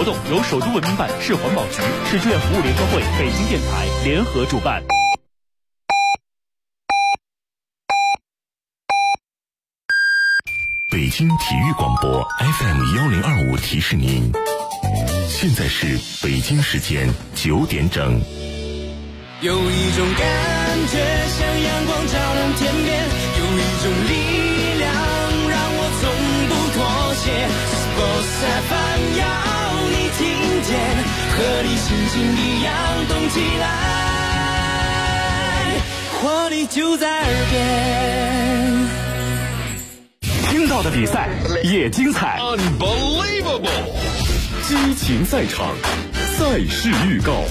动由首都文明办、市环保局、市志愿服务联合会、北京电台联合主办。 北京体育广播 FM1025提示您，现在是北京时间9点整。 有一种感觉像阳光照亮天边，有一种力量让我从不妥协。Sports FM 要你听见，和你心情一样动起来，活力就在耳边。 听到的比赛也精彩 Unbelievable！ 激情赛场，赛事预告。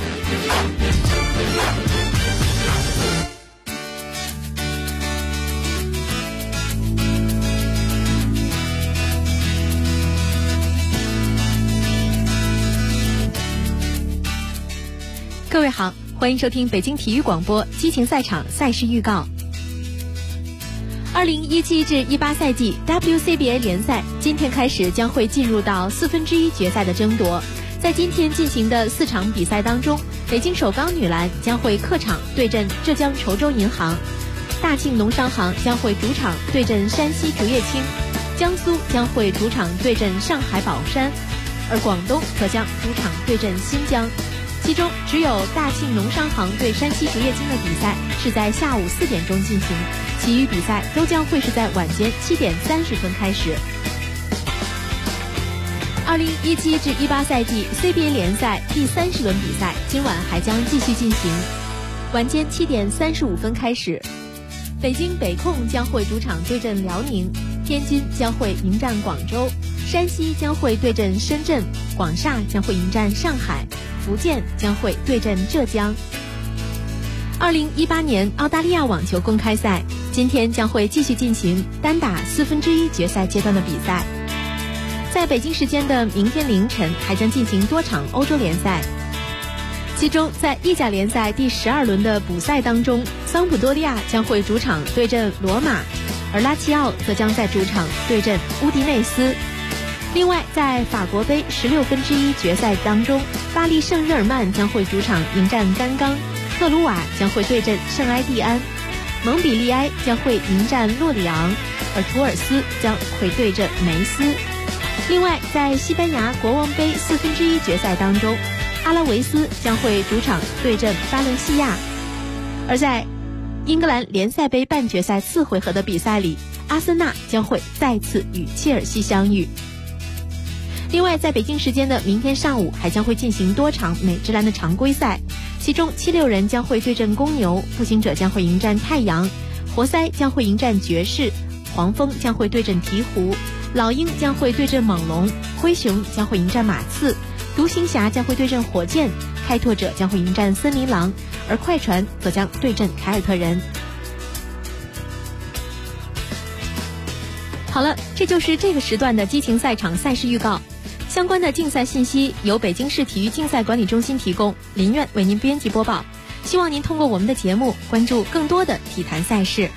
各位好，欢迎收听北京体育广播激情赛场赛事预告。2017至18赛季 WCBA 联赛今天开始将会进入到1/4决赛的争夺。在今天进行的4场比赛当中，北京首钢女篮将会客场对阵浙江稠州银行，大庆农商行将会主场对阵山西竹叶青，江苏将会主场对阵上海宝山，而广东则将主场对阵新疆。其中只有大庆农商行对山西竹叶青的比赛是在下午4点钟进行，其余比赛都将会是在晚间7点30分开始。2017至18赛季 CBA 联赛第30轮比赛今晚还将继续进行，晚间7点35分开始。北京北控将会主场对阵辽宁，天津将会迎战广州，山西将会对阵深圳，广厦将会迎战上海，福建将会对阵浙江。2018年澳大利亚网球公开赛今天将会继续进行单打1/4决赛阶段的比赛。在北京时间的明天凌晨还将进行多场欧洲联赛，其中在意甲联赛第12轮的补赛当中，桑普多利亚将会主场对阵罗马，而拉齐奥则将在主场对阵乌迪内斯。另外在法国杯16分之1决赛当中，巴黎圣日耳曼将会主场迎战甘冈，特鲁瓦将会对阵圣埃蒂安，蒙彼利埃将会迎战洛里昂，而图尔斯将会对阵梅斯。另外在西班牙国王杯1/4决赛当中，阿拉维斯将会主场对阵巴伦西亚，而在英格兰联赛杯半决赛4回合的比赛里，阿森纳将会再次与切尔西相遇。另外在北京时间的明天上午还将会进行多场美职篮的常规赛，其中76人将会对阵公牛，步行者将会迎战太阳，活塞将会迎战爵士，黄蜂将会对阵鹈鹕，老鹰将会对阵猛龙，灰熊将会迎战马刺，独行侠将会对阵火箭，开拓者将会迎战森林狼，而快船则将对阵凯尔特人。好了，这就是这个时段的激情赛场赛事预告。相关的竞赛信息由北京市体育竞赛管理中心提供，林苑为您编辑播报。希望您通过我们的节目关注更多的体坛赛事。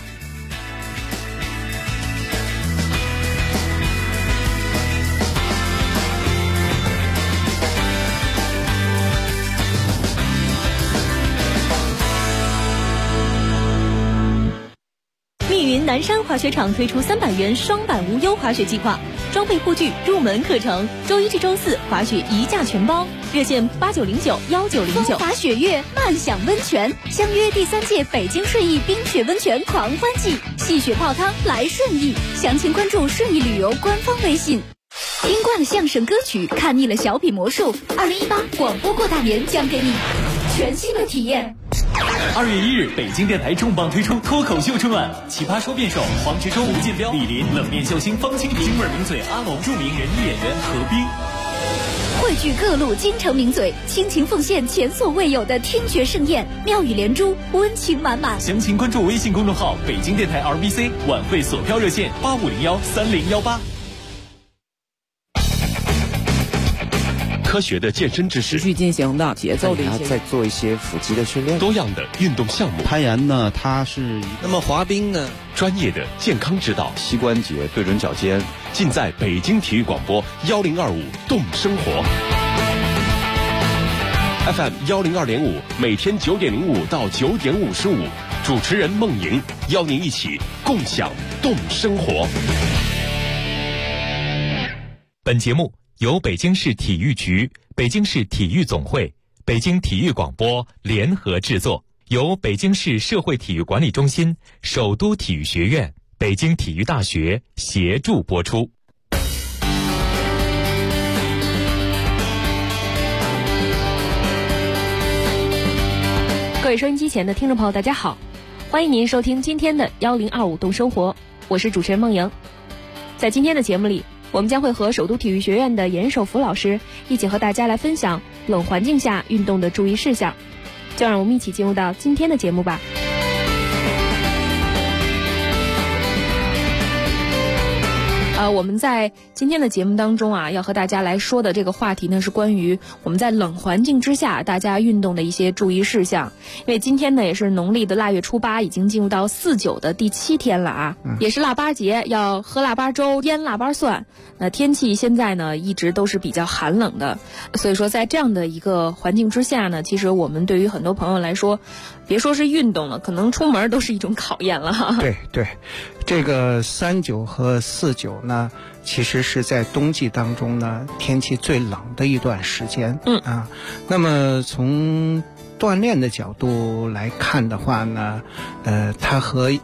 密云南山滑雪场推出300元双板无忧滑雪计划，装备护具、入门课程，周1至周4滑雪一价全包，热线89091909。风华雪月，慢享温泉，相约第3届北京顺义冰雪温泉狂欢季，戏雪泡汤来顺义，详情关注顺义旅游官方微信。听惯了相声歌曲，看腻了小品魔术，2018广播过大年将给你全新的体验。 2月1日，北京电台重磅推出脱口秀春晚，奇葩说辩手黄执中、吴建彪、李林，冷面笑星方清平，京味名嘴阿龙，著名人艺演员何冰， 汇聚各路京城名嘴，倾情奉献前所未有的听觉盛宴，妙语连珠，温情满满。 详情关注微信公众号北京电台 RBC， 晚会索票热线85013018。 科学的健身知识， 持续进行的节奏的一些， 再做一些腹肌的训练， 多样的运动项目。 攀岩呢，它是那么滑冰呢？ 专业的健康指导， 膝关节对准脚尖， 尽在北京体育广播1025动生活。FM 102.5，每天9点05到9点55，主持人孟莹邀您一起共享动生活。 本节目由北京市体育局、北京市体育总会、北京体育广播联合制作，由北京市社会体育管理中心、首都体育学院、北京体育大学协助播出。 各位收音机前的听众朋友，大家好，欢迎您收听今天的1025动生活，我是主持人孟莹。在今天的节目里，我们将会和首都体育学院的严守福老师一起和大家来分享冷环境下运动的注意事项。就让我们一起进入到今天的节目吧。我们在今天的节目当中啊，要和大家来说的这个话题呢，是关于我们在冷环境之下大家运动的一些注意事项。因为今天呢也是农历的腊月初8，已经进入到49的第7天了啊，也是腊八节，要喝腊八粥、腌腊八蒜。那天气现在呢一直都是比较寒冷的，所以说在这样的一个环境之下呢，其实我们对于很多朋友来说，别说是运动了，可能出门都是一种考验了哈。 对，这个39和49呢，其实是在冬季当中呢天气最冷的一段时间。那么从锻炼的角度来看的话呢，它和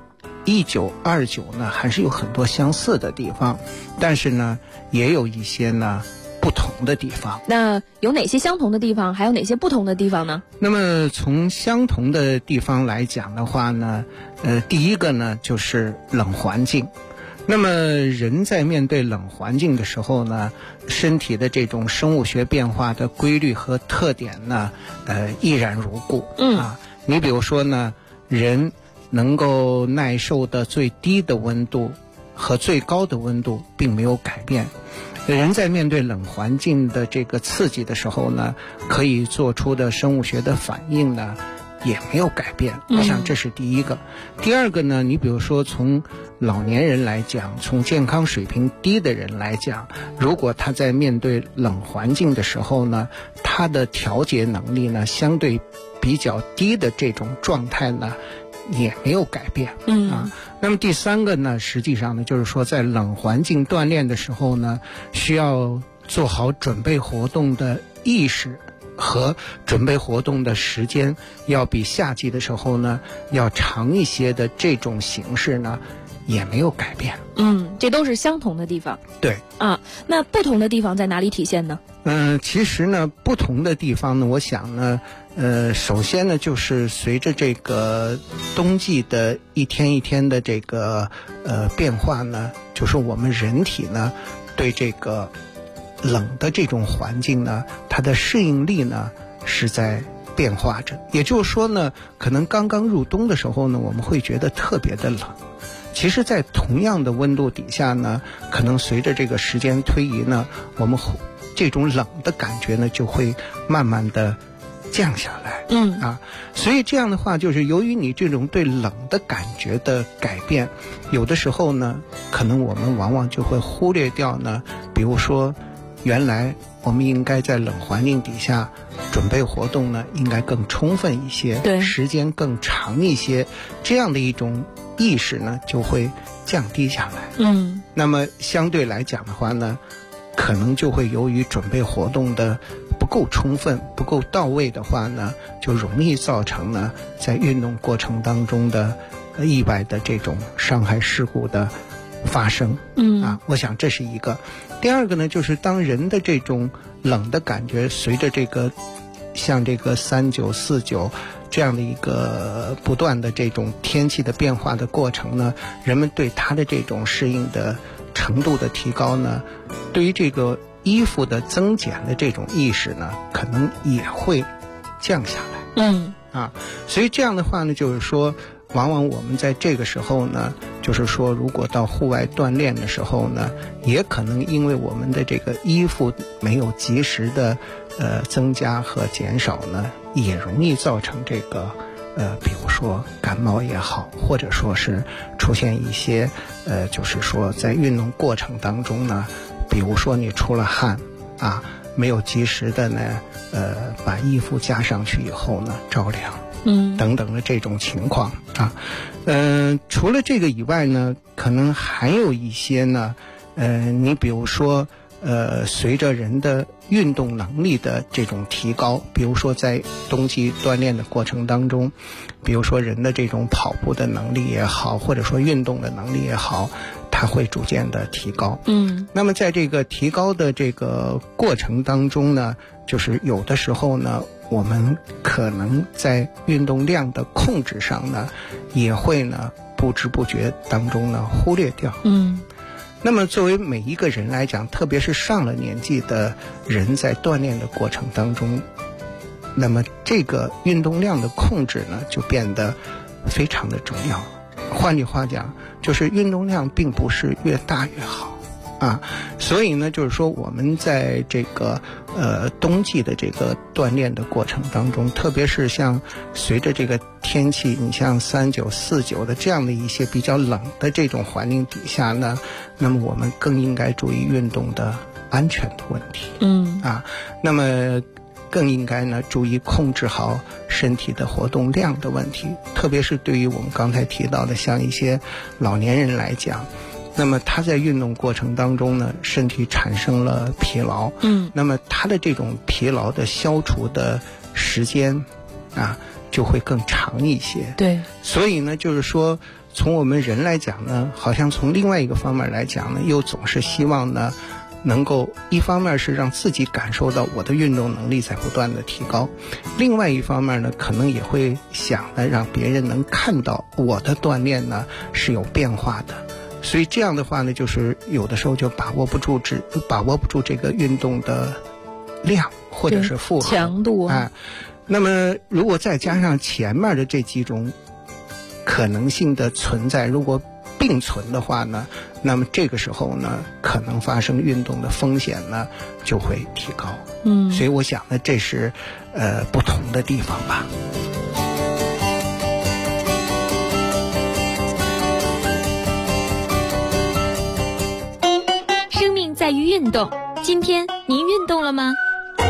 19、29呢还是有很多相似的地方，但是呢也有一些呢不同的地方。 那有哪些相同的地方，还有哪些不同的地方呢？ 那么从相同的地方来讲的话呢，第一个呢就是冷环境。那么人在面对冷环境的时候呢，身体的这种生物学变化的规律和特点呢，依然如故。你比如说呢，人能够耐受的最低的温度和最高的温度并没有改变。人在面对冷环境的这个刺激的时候呢，可以做出的生物学的反应呢也没有改变。我想这是第一个。第二个呢，你比如说从老年人来讲，从健康水平低的人来讲，如果他在面对冷环境的时候呢，他的调节能力呢相对比较低的这种状态呢也没有改变。那么第三个呢，实际上呢就是说在冷环境锻炼的时候呢，需要做好准备活动的意识和准备活动的时间，要比夏季的时候呢要长一些的这种形式呢也没有改变。 这都是相同的地方。 对啊，那不同的地方在哪里体现呢？ 其实呢不同的地方呢，我想呢首先呢就是随着这个冬季的一天一天的这个变化呢，就是我们人体呢对这个冷的这种环境呢，它的适应力呢是在变化着。也就是说呢，可能刚刚入冬的时候呢，我们会觉得特别的冷。其实在同样的温度底下呢，可能随着这个时间推移呢，我们这种冷的感觉呢就会慢慢的降下来。所以这样的话，就是由于你这种对冷的感觉的改变，有的时候呢可能我们往往就会忽略掉呢，比如说原来我们应该在冷环境底下准备活动呢应该更充分一些， 对， 时间更长一些，这样的一种意识呢就会降低下来。那么相对来讲的话呢，可能就会由于准备活动的不够充分、不够到位的话呢，就容易造成呢在运动过程当中的意外的这种伤害事故的发生。我想这是一个。第二个呢，就是当人的这种冷的感觉随着这个像这个39、49这样的一个不断的这种天气的变化的过程呢，人们对它的这种适应的程度的提高呢，对于这个衣服的增减的这种意识呢，可能也会降下来。所以这样的话呢，就是说往往我们在这个时候呢， 就是说如果到户外锻炼的时候呢，也可能因为我们的这个衣服没有及时的增加和减少呢，也容易造成这个比如说感冒也好，或者说是出现一些就是说在运动过程当中呢，比如说你出了汗啊，没有及时的呢把衣服加上去以后呢着凉，等等的这种情况啊。除了这个以外呢，可能还有一些呢你比如说随着人的运动能力的这种提高，比如说在冬季锻炼的过程当中，比如说人的这种跑步的能力也好，或者说运动的能力也好，它会逐渐的提高。那么在这个提高的这个过程当中呢，就是有的时候呢，我们可能在运动量的控制上呢，也会呢不知不觉当中呢忽略掉。那么作为每一个人来讲，特别是上了年纪的人，在锻炼的过程当中，那么这个运动量的控制呢就变得非常的重要。换句话讲，就是运动量并不是越大越好啊，所以呢，就是说我们在这个冬季的这个锻炼的过程当中，特别是像随着这个天气，你像39、49的这样的一些比较冷的这种环境底下呢，那么我们更应该注意运动的安全的问题。那么更应该呢注意控制好身体的活动量的问题，特别是对于我们刚才提到的像一些老年人来讲，那么他在运动过程当中呢，身体产生了疲劳，那么他的这种疲劳的消除的时间啊就会更长一些。 对， 所以呢，就是说从我们人来讲呢，好像从另外一个方面来讲呢，又总是希望呢能够一方面是让自己感受到我的运动能力在不断的提高，另外一方面呢，可能也会想呢让别人能看到我的锻炼呢是有变化的。所以这样的话呢，就是有的时候就把握不住这个运动的量或者是负荷强度啊。 那么如果再加上前面的这几种可能性的存在，如果并存的话呢，那么这个时候呢，可能发生运动的风险呢就会提高。所以我想呢，这是不同的地方吧。 生命在于运动，今天您运动了吗？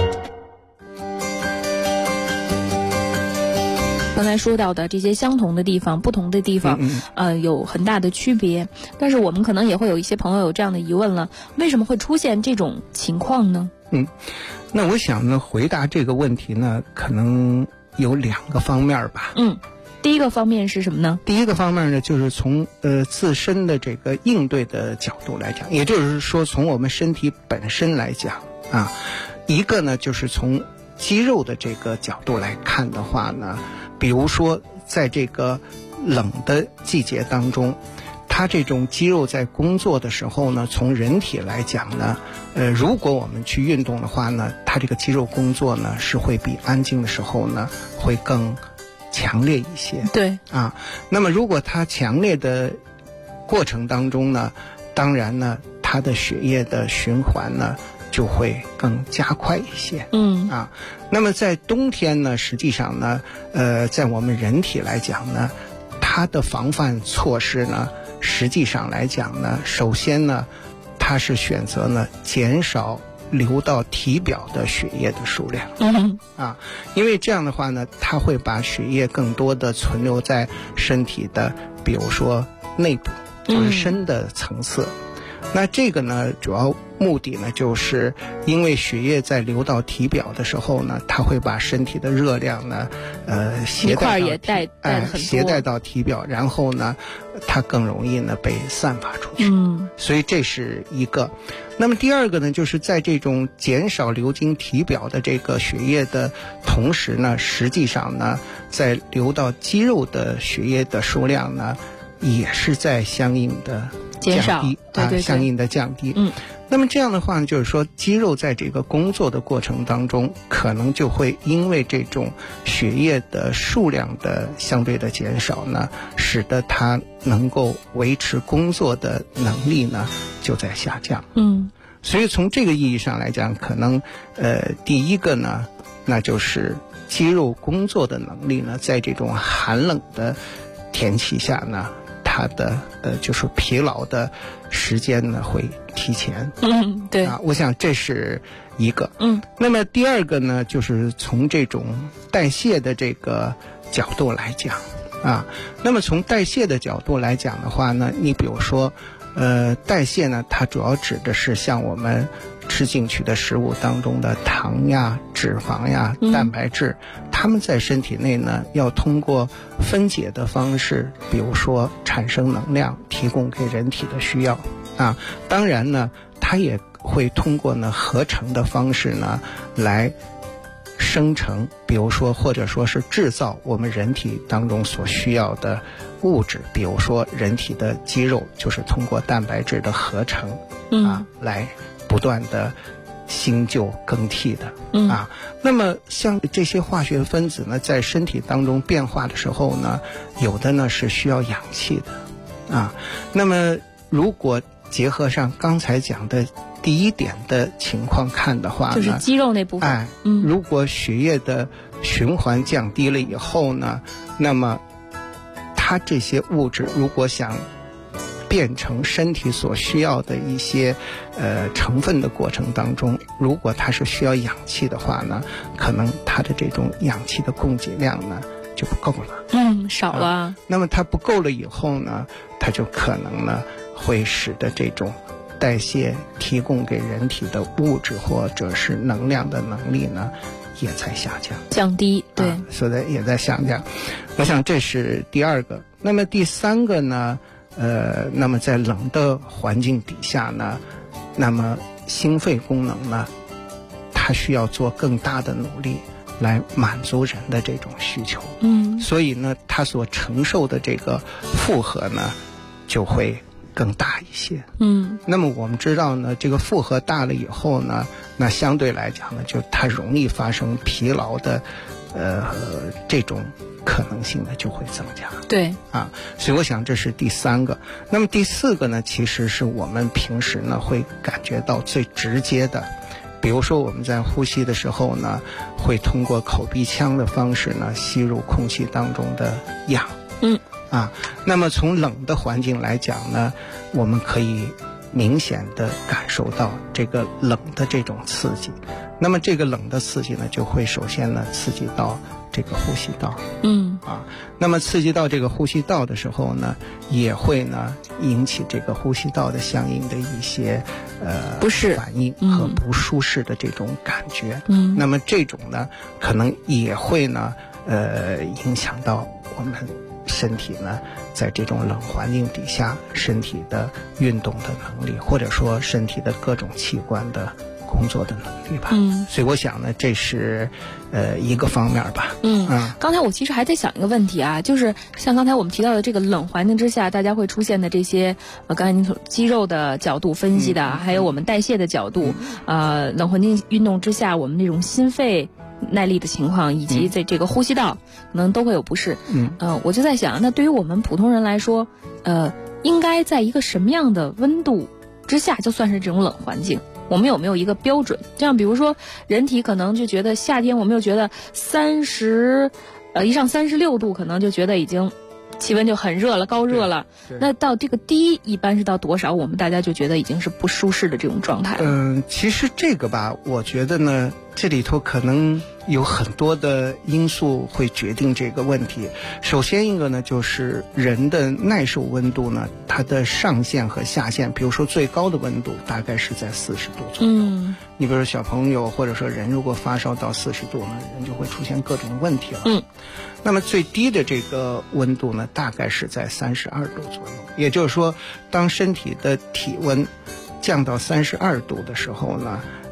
刚才说到的这些相同的地方，不同的地方，有很大的区别。但是我们可能也会有一些朋友有这样的疑问了：为什么会出现这种情况呢？ 那我想呢，回答这个问题呢，可能有2个方面吧。 第一个方面是什么呢？ 第一个方面呢，就是从自身的这个应对的角度来讲，也就是说从我们身体本身来讲啊，一个呢就是从肌肉的这个角度来看的话呢，比如说在这个冷的季节当中，它这种肌肉在工作的时候呢，从人体来讲呢，如果我们去运动的话呢，它这个肌肉工作呢是会比安静的时候呢会更强烈一些。 对啊，那么如果它强烈的过程当中呢，当然呢它的血液的循环呢就会更加快一些。那么在冬天呢，实际上呢在我们人体来讲呢，它的防范措施呢，实际上来讲呢，首先呢它是选择呢减少流到体表的血液的数量。因为这样的话呢，它会把血液更多的存留在身体的比如说内部，就是深的层次。那这个呢主要目的呢，就是因为血液在流到体表的时候呢，它会把身体的热量呢携带到体表，然后呢它更容易呢被散发出去。所以这是一个。那么第二个呢，就是在这种减少流经体表的这个血液的同时呢，实际上呢在流到肌肉的血液的数量呢也是在相应的降低，相应的降低。 那么这样的话呢，就是说肌肉在这个工作的过程当中，可能就会因为这种血液的数量的相对的减少呢，使得它能够维持工作的能力呢就在下降。所以从这个意义上来讲，可能第一个呢，那就是肌肉工作的能力呢，在这种寒冷的天气下呢，它的就是疲劳的时间呢会提前。 对啊，我想这是一个。那么第二个呢，就是从这种代谢的这个角度来讲啊，那么从代谢的角度来讲的话呢，你比如说代谢呢，它主要指的是像我们吃进去的食物当中的糖呀、脂肪呀、蛋白质，它们在身体内呢，要通过分解的方式，比如说产生能量，提供给人体的需要啊。当然呢，它也会通过呢合成的方式呢来生成，比如说或者说是制造我们人体当中所需要的物质，比如说人体的肌肉就是通过蛋白质的合成啊来不断的新旧更替的啊。那么像这些化学分子呢，在身体当中变化的时候呢，有的呢是需要氧气的啊。那么如果结合上刚才讲的第一点的情况看的话呢， 就是肌肉那部分。 如果血液的循环降低了以后呢，那么它这些物质如果想变成身体所需要的一些成分的过程当中，如果它是需要氧气的话呢，可能它的这种氧气的供给量呢就不够了。 少了。 那么它不够了以后呢，它就可能呢会使得这种代谢提供给人体的物质或者是能量的能力呢也在下降， 降低。对， 所以也在下降。我想这是第二个。那么第三个呢，那么在冷的环境底下呢，那么心肺功能呢，它需要做更大的努力来满足人的这种需求。所以呢，它所承受的这个负荷呢就会更大一些。那么我们知道呢，这个负荷大了以后呢，那相对来讲呢，就它容易发生疲劳的这种可能性呢就会增加。 对啊，所以我想这是第三个。那么第四个呢，其实是我们平时呢会感觉到最直接的，比如说我们在呼吸的时候呢，会通过口鼻腔的方式呢吸入空气当中的氧。那么从冷的环境来讲呢，我们可以明显的感受到这个冷的这种刺激。那么这个冷的刺激呢，就会首先呢刺激到这个呼吸道。那么刺激到这个呼吸道的时候呢，也会呢引起这个呼吸道的相应的一些不适反应和不舒适的这种感觉。那么这种呢，可能也会呢影响到我们身体呢，在这种冷环境底下，身体的运动的能力，或者说身体的各种器官的工作的能力吧。所以我想呢，这是一个方面吧。 刚才我其实还在想一个问题啊，就是像刚才我们提到的这个冷环境之下，大家会出现的这些刚才您从肌肉的角度分析的，还有我们代谢的角度，冷环境运动之下，我们那种心肺耐力的情况，以及在这个呼吸道可能都会有不适。我就在想，那对于我们普通人来说，应该在一个什么样的温度之下就算是这种冷环境？我们有没有一个标准？这样比如说人体可能就觉得夏天，我们又觉得一上36度，可能就觉得已经气温就很热了，高热了。那到这个低一般是到多少，我们大家就觉得已经是不舒适的这种状态？ 其实这个吧，我觉得呢，这里头可能有很多的因素会决定这个问题。首先一个呢，就是人的耐受温度呢，它的上限和下限，比如说最高的温度大概是在40度左右。你比如说小朋友或者说人如果发烧到40度呢，人就会出现各种问题了。那么最低的这个温度呢，大概是在32度左右。也就是说，当身体的体温降到32度的时候呢，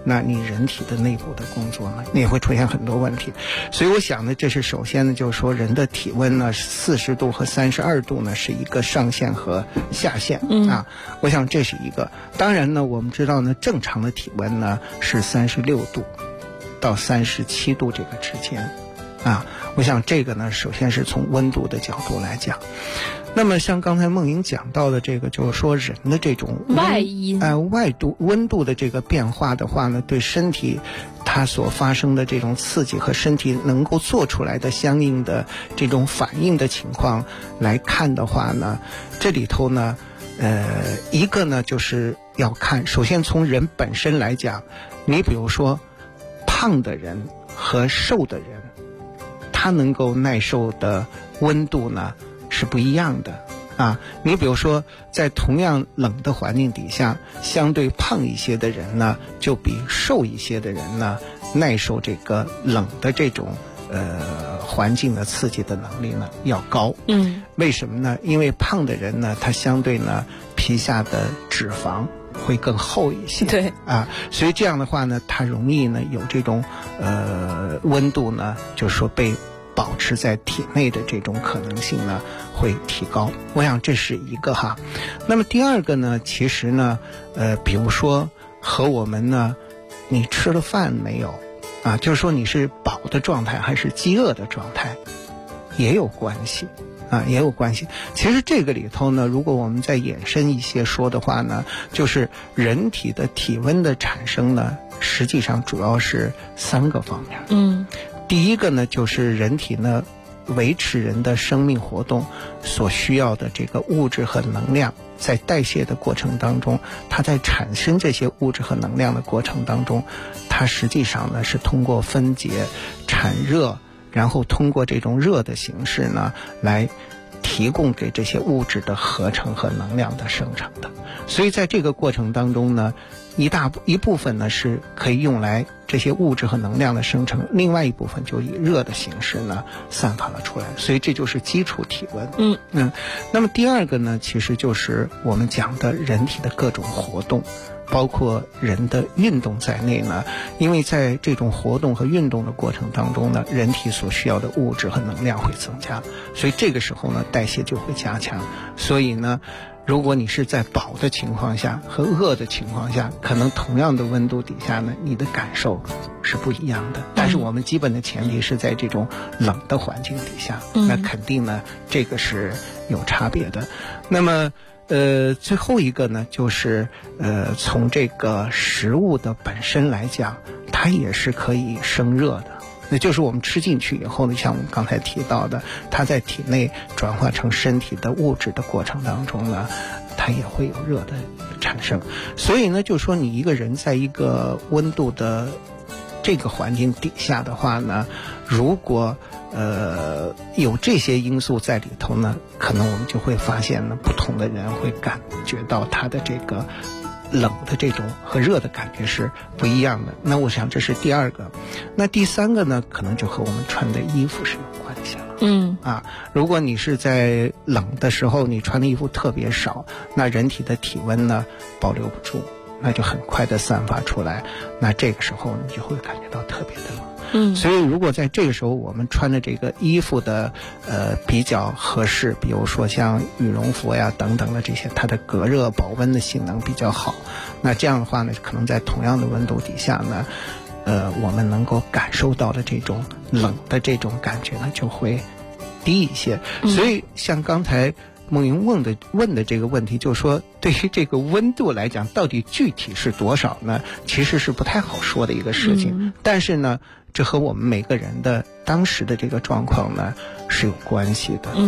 那你人体的内部的工作呢，也会出现很多问题。所以我想呢，这是首先呢，就是说人的体温呢，40度和32度呢是一个上限和下限啊。我想这是一个。当然呢，我们知道呢，正常的体温呢是36度到37度这个之间啊。我想这个呢，首先是从温度的角度来讲。那么像刚才梦莹讲到的这个，就是说人的这种温度的这个变化的话呢，对身体它所发生的这种刺激和身体能够做出来的相应的这种反应的情况来看的话呢，这里头呢一个呢就是要看，首先从人本身来讲，你比如说胖的人和瘦的人，他能够耐受的温度呢是不一样的啊。你比如说在同样冷的环境底下，相对胖一些的人呢，就比瘦一些的人呢耐受这个冷的这种环境的刺激的能力呢要高。为什么呢？因为胖的人呢，他相对呢皮下的脂肪会更厚一些， 对啊，所以这样的话呢，它容易呢有这种温度呢，就是说被保持在体内的这种可能性呢会提高。我想这是一个哈。那么第二个呢，其实呢比如说和我们呢你吃了饭没有啊，就是说你是饱的状态还是饥饿的状态也有关系啊，也有关系。其实这个里头呢，如果我们再延伸一些说的话呢，就是人体的体温的产生呢，实际上主要是3个方面。第一个呢，就是人体呢维持人的生命活动所需要的这个物质和能量，在代谢的过程当中，它在产生这些物质和能量的过程当中，它实际上呢是通过分解产热，然后通过这种热的形式呢来提供给这些物质的合成和能量的生成的。所以在这个过程当中呢，一部分呢是可以用来这些物质和能量的生成，另外一部分就以热的形式呢散发了出来，所以这就是基础体温。那么第二个呢，其实就是我们讲的人体的各种活动，包括人的运动在内呢，因为在这种活动和运动的过程当中呢，人体所需要的物质和能量会增加，所以这个时候呢代谢就会加强。所以呢，如果你是在饱的情况下和饿的情况下，可能同样的温度底下呢，你的感受是不一样的。但是我们基本的前提是在这种冷的环境底下，那肯定呢这个是有差别的。那么最后一个呢，就是从这个食物的本身来讲，它也是可以生热的。那就是我们吃进去以后呢，像我们刚才提到的，它在体内转化成身体的物质的过程当中呢，它也会有热的产生。所以呢，就是说你一个人在一个温度的这个环境底下的话呢，如果有这些因素在里头呢，可能我们就会发现呢，不同的人会感觉到他的这个冷的这种和热的感觉是不一样的。那我想这是第二个。那第三个呢，可能就和我们穿的衣服是有关系了。如果你是在冷的时候你穿的衣服特别少，那人体的体温呢保留不住，那就很快的散发出来，那这个时候你就会感觉到特别的冷。所以如果在这个时候我们穿的这个衣服的比较合适，比如说像羽绒服呀等等的这些，它的隔热保温的性能比较好，那这样的话呢，可能在同样的温度底下呢我们能够感受到的这种冷的这种感觉呢就会低一些。所以像刚才梦莹问的这个问题，就是说对于这个温度来讲，到底具体是多少呢？其实是不太好说的一个事情。但是呢，这和我们每个人的当时的这个状况呢是有关系的。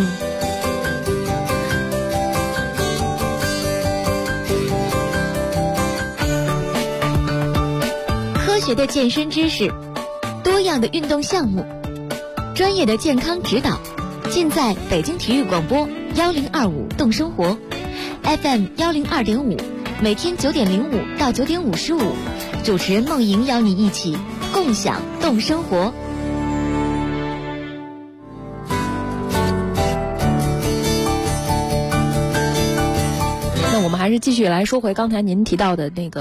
科学的健身知识，多样的运动项目，专业的健康指导，尽在北京体育广播1025动生活 FM 102.5，每天9点05到9点55，主持人梦莹邀你一起共享动生活。 那我们还是继续来说回刚才您提到的那个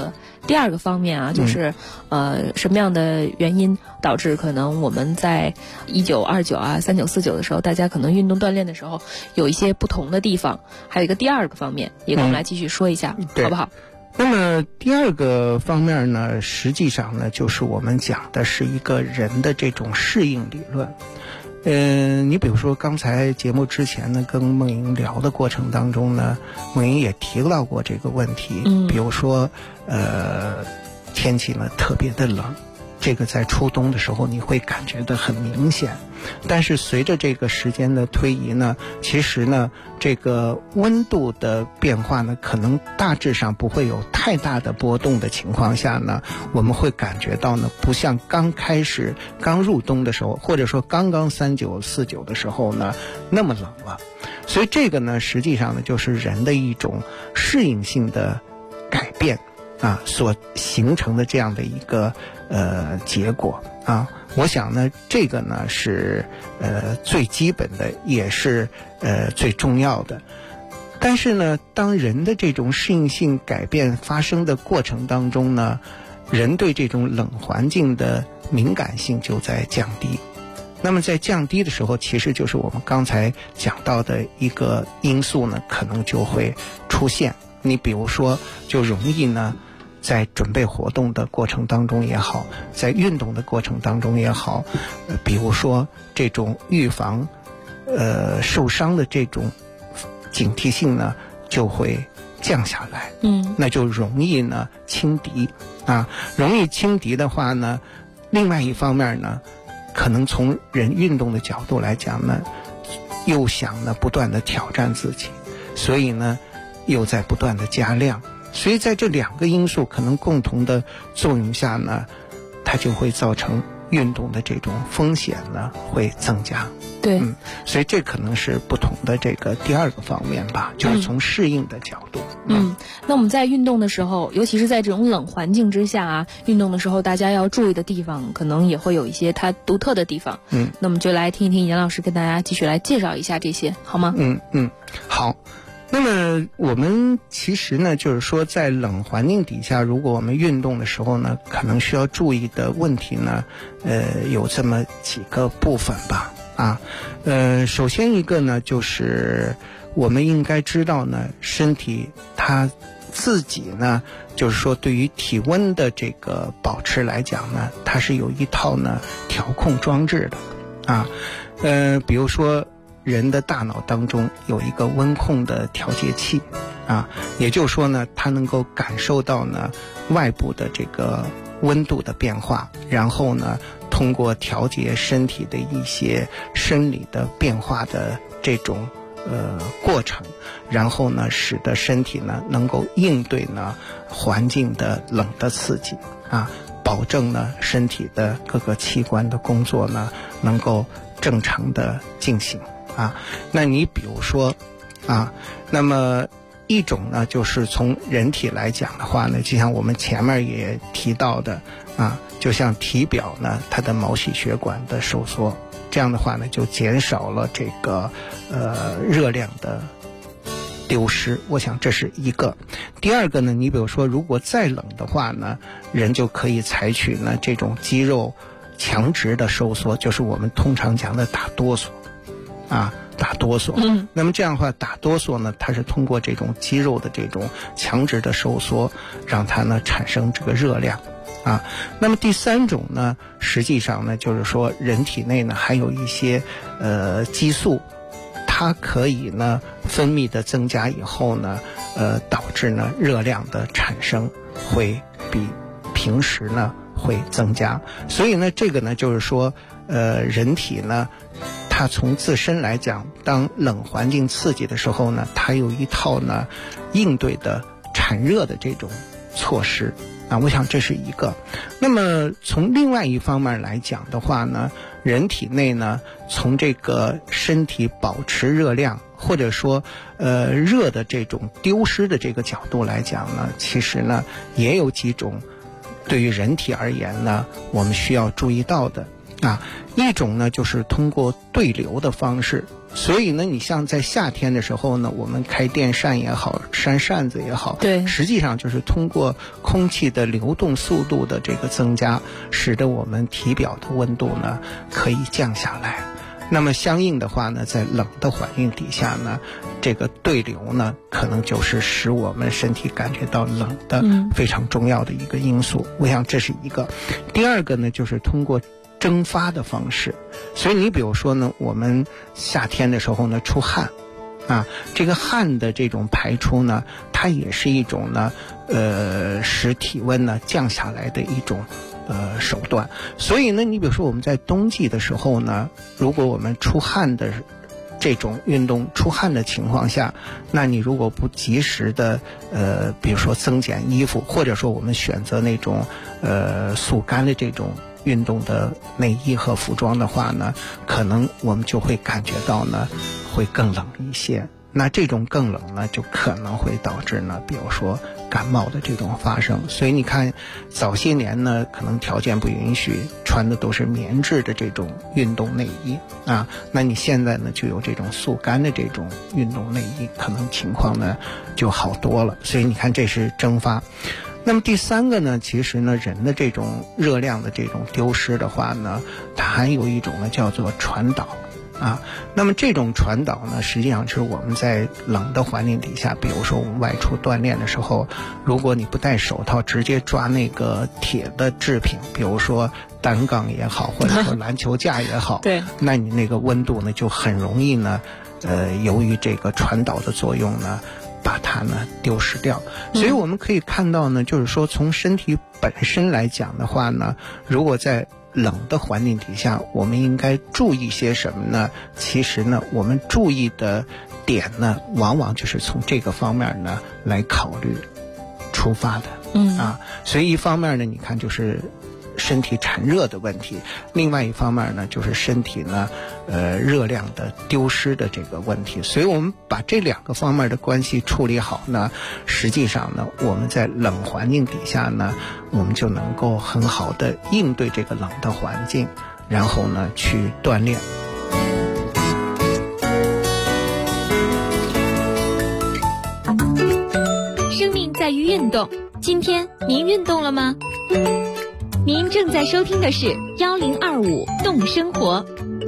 第二个方面啊，就是什么样的原因导致可能我们在19、29啊、39、49的时候，大家可能运动锻炼的时候有一些不同的地方。还有一个第二个方面，也跟我们来继续说一下，好不好？ 那么第二个方面呢，实际上呢，就是我们讲的是一个人的这种适应理论。你比如说刚才节目之前呢，跟梦莹聊的过程当中呢，梦莹也提到过这个问题。比如说天气呢特别的冷，这个在初冬的时候你会感觉到很明显。但是随着这个时间的推移呢，其实呢这个温度的变化呢，可能大致上不会有太大的波动的情况下呢，我们会感觉到呢，不像刚开始刚入冬的时候，或者说刚刚39、49的时候呢那么冷了。所以这个呢实际上呢就是人的一种适应性的改变啊所形成的这样的一个结果啊。我想呢这个呢是最基本的，也是最重要的。但是呢当人的这种适应性改变发生的过程当中呢，人对这种冷环境的敏感性就在降低。那么在降低的时候，其实就是我们刚才讲到的一个因素呢可能就会出现。你比如说就容易呢在准备活动的过程当中也好，在运动的过程当中也好，比如说这种预防受伤的这种警惕性呢就会降下来。那就容易呢轻敌啊。容易轻敌的话呢，另外一方面呢，可能从人运动的角度来讲呢，又想呢不断的挑战自己，所以呢又在不断的加量。所以在这两个因素可能共同的作用下呢，它就会造成运动的这种风险呢会增加。 对， 所以这可能是不同的这个第二个方面吧，就是从适应的角度。 那我们在运动的时候，尤其是在这种冷环境之下啊，运动的时候大家要注意的地方可能也会有一些它独特的地方。那么就来听一听严老师跟大家继续来介绍一下这些，好吗？ 好。那么我们其实呢就是说在冷环境底下，如果我们运动的时候呢，可能需要注意的问题呢有这么几个部分吧。首先一个呢就是我们应该知道呢，身体它自己呢就是说对于体温的这个保持来讲呢，它是有一套呢调控装置的比如说人的大脑当中有一个温控的调节器也就是说呢，它能够感受到呢外部的这个温度的变化，然后呢通过调节身体的一些生理的变化的这种过程，然后呢使得身体呢能够应对呢环境的冷的刺激保证呢身体的各个器官的工作呢能够正常的进行那你比如说那么一种呢就是从人体来讲的话呢，就像我们前面也提到的就像体表呢它的毛细血管的收缩，这样的话呢就减少了这个热量的丢失。我想这是一个。第二个呢，你比如说如果再冷的话呢，人就可以采取呢这种肌肉强直的收缩，就是我们通常讲的打哆嗦打哆嗦。那么这样的话打哆嗦呢，它是通过这种肌肉的这种强直的收缩，让它呢产生这个热量那么第三种呢，实际上呢就是说人体内呢还有一些激素，它可以呢分泌的增加以后呢导致呢热量的产生会比平时呢会增加。所以呢这个呢就是说人体呢它从自身来讲，当冷环境刺激的时候呢，它有一套呢应对的产热的这种措施我想这是一个。那么从另外一方面来讲的话呢，人体内呢从这个身体保持热量或者说热的这种丢失的这个角度来讲呢，其实呢也有几种对于人体而言呢我们需要注意到的。 一种呢就是通过对流的方式，所以呢你像在夏天的时候呢，我们开电扇也好，扇扇子也好， 对， 实际上就是通过空气的流动速度的这个增加，使得我们体表的温度呢可以降下来。那么相应的话呢，在冷的环境底下呢，这个对流呢可能就是使我们身体感觉到冷的非常重要的一个因素。我想这是一个。第二个呢就是通过蒸发的方式，所以你比如说呢，我们夏天的时候呢出汗这个汗的这种排出呢，它也是一种呢使体温呢降下来的一种手段。所以呢你比如说我们在冬季的时候呢，如果我们出汗的这种运动出汗的情况下，那你如果不及时的比如说增减衣服，或者说我们选择那种速干的这种运动的内衣和服装的话呢，可能我们就会感觉到呢会更冷一些。那这种更冷呢就可能会导致呢比如说感冒的这种发生。所以你看早些年呢可能条件不允许，穿的都是棉质的这种运动内衣那你现在呢就有这种速干的这种运动内衣，可能情况呢就好多了。所以你看这是蒸发。那么第三个呢，其实呢人的这种热量的这种丢失的话呢，它还有一种呢叫做传导那么这种传导呢，实际上是我们在冷的环境底下，比如说我们外出锻炼的时候，如果你不戴手套直接抓那个铁的制品，比如说单杠也好，或者说篮球架也好对， 那你那个温度呢就很容易呢由于这个传导的作用呢把它呢丢失掉。所以我们可以看到呢，就是说从身体本身来讲的话呢，如果在冷的环境底下，我们应该注意些什么呢？其实呢我们注意的点呢往往就是从这个方面呢来考虑出发的所以一方面呢你看就是身体产热的问题，另外一方面呢就是身体呢热量的丢失的这个问题。所以我们把这两个方面的关系处理好呢，实际上呢我们在冷环境底下呢，我们就能够很好的应对这个冷的环境，然后呢去锻炼。 生命在于运动，今天您运动了吗？您正在收听的是1025动生活。